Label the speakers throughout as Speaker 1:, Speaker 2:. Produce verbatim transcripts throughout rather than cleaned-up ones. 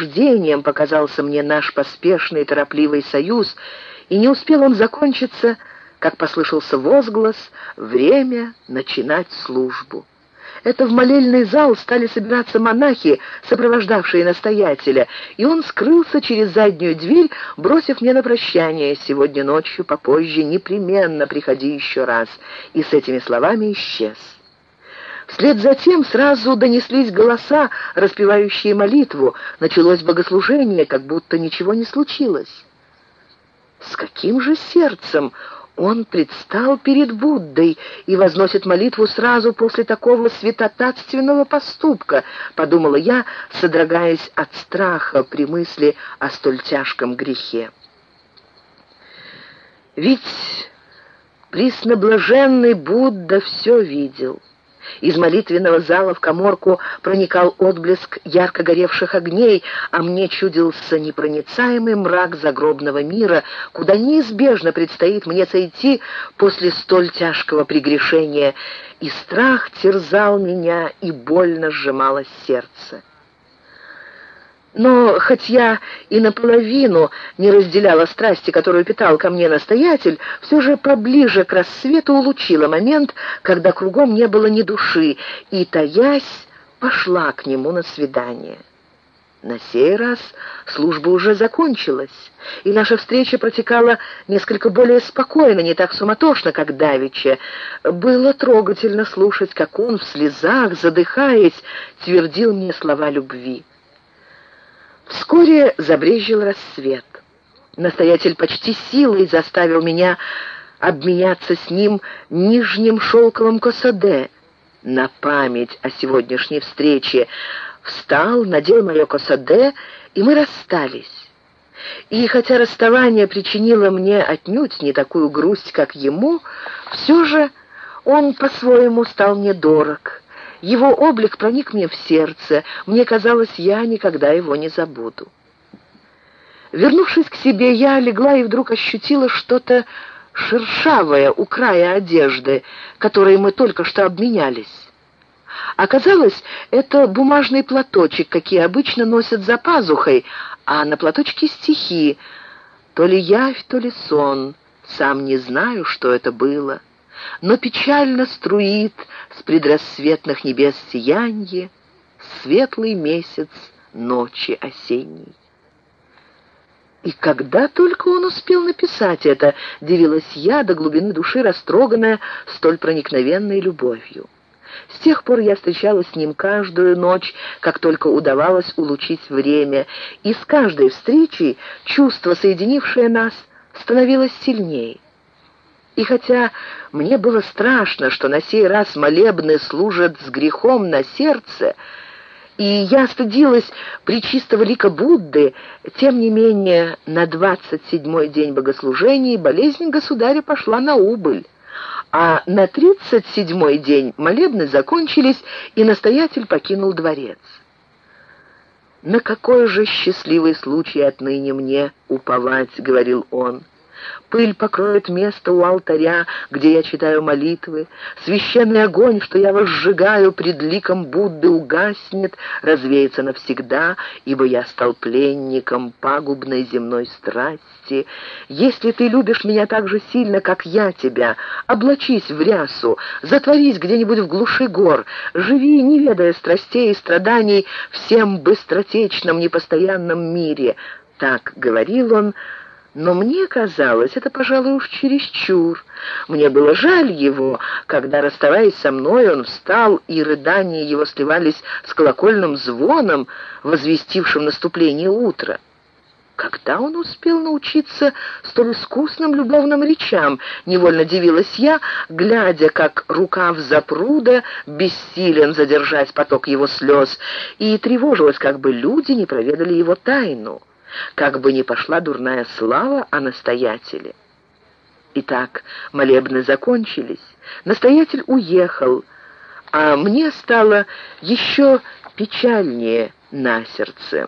Speaker 1: наваждением показался мне наш поспешный торопливый союз, и не успел он закончиться, как послышался возглас «Время начинать службу». Это в молельный зал стали собираться монахи, сопровождавшие настоятеля, и он скрылся через заднюю дверь, бросив мне на прощание: «Сегодня ночью, попозже, непременно приходи еще раз», и с этими словами исчез. Вслед за тем сразу донеслись голоса, распевающие молитву. Началось богослужение, как будто ничего не случилось. С каким же сердцем он предстал перед Буддой и возносит молитву сразу после такого святотатственного поступка, подумала я, содрогаясь от страха при мысли о столь тяжком грехе. Ведь пресноблаженный Будда все видел. Из молитвенного зала в каморку проникал отблеск ярко горевших огней, а мне чудился непроницаемый мрак загробного мира, куда неизбежно предстоит мне сойти после столь тяжкого прегрешения, и страх терзал меня, и больно сжималось сердце. Но хоть я и наполовину не разделяла страсти, которую питал ко мне настоятель, все же поближе к рассвету улучила момент, когда кругом не было ни души, и, таясь, пошла к нему на свидание. На сей раз служба уже закончилась, и наша встреча протекала несколько более спокойно, не так суматошно, как давеча. Было трогательно слушать, как он в слезах, задыхаясь, твердил мне слова любви. Вскоре забрезжил рассвет. Настоятель почти силой заставил меня обменяться с ним нижним шелковым косоде на память о сегодняшней встрече. Встал, надел мое косоде, и мы расстались. И хотя расставание причинило мне отнюдь не такую грусть, как ему, все же он по-своему стал мне дорог. Его облик проник мне в сердце. Мне казалось, я никогда его не забуду. Вернувшись к себе, я легла и вдруг ощутила что-то шершавое у края одежды, которой мы только что обменялись. Оказалось, это бумажный платочек, какие обычно носят за пазухой, а на платочке стихи. То ли явь, то ли сон. Сам не знаю, что это было. Но печально струит с предрассветных небес сиянье светлый месяц ночи осенней. И когда только он успел написать это, дивилась я, до глубины души растроганная столь проникновенной любовью. С тех пор я встречалась с ним каждую ночь, как только удавалось улучшить время, и с каждой встречей чувство, соединившее нас, становилось сильнее. И хотя мне было страшно, что на сей раз молебны служат с грехом на сердце, и я стыдилась пречистого лика Будды, тем не менее на двадцать седьмой день богослужений болезнь государя пошла на убыль, а на тридцать седьмой день молебны закончились, и настоятель покинул дворец. «На какой же счастливый случай отныне мне уповать», — говорил он. Пыль покроет место у алтаря, где я читаю молитвы. Священный огонь, что я возжигаю пред ликом Будды, угаснет, развеется навсегда, ибо я стал пленником пагубной земной страсти. Если ты любишь меня так же сильно, как я тебя, облачись в рясу, затворись где-нибудь в глуши гор, живи, не ведая страстей и страданий, всем быстротечном, непостоянном мире. Так говорил он. Но мне казалось, это, пожалуй, уж чересчур. Мне было жаль его, когда, расставаясь со мной, он встал, и рыдания его сливались с колокольным звоном, возвестившим наступление утра. Когда он успел научиться столь искусным любовным речам, невольно дивилась я, глядя, как рукав запруда бессилен задержать поток его слез, и тревожилась, как бы люди не проведали его тайну, как бы ни пошла дурная слава о настоятеле. Итак, молебны закончились, настоятель уехал, а мне стало еще печальнее на сердце.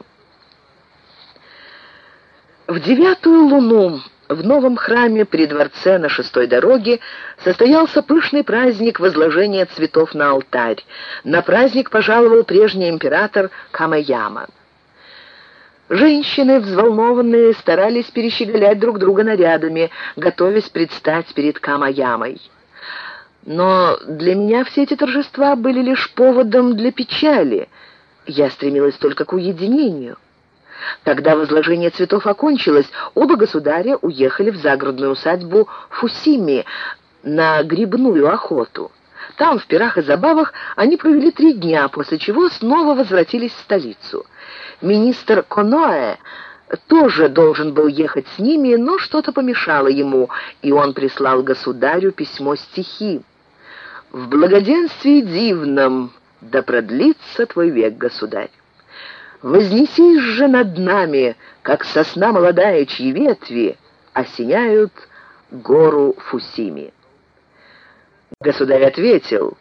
Speaker 1: В девятую луну в новом храме при дворце на шестой дороге состоялся пышный праздник возложения цветов на алтарь. На праздник пожаловал прежний император Камэяма. Женщины, взволнованные, старались перещеголять друг друга нарядами, готовясь предстать перед Кама-ямой. Но для меня все эти торжества были лишь поводом для печали. Я стремилась только к уединению. Когда возложение цветов окончилось, оба государя уехали в загородную усадьбу Фусими на грибную охоту. Там, в пирах и забавах, они провели три дня, после чего снова возвратились в столицу. Министр Коноэ тоже должен был ехать с ними, но что-то помешало ему, и он прислал государю письмо-стихи. «В благоденствии дивном да продлится твой век, государь. Вознесись же над нами, как сосна молодая, чьи ветви осеняют гору Фусими». Государь ответил: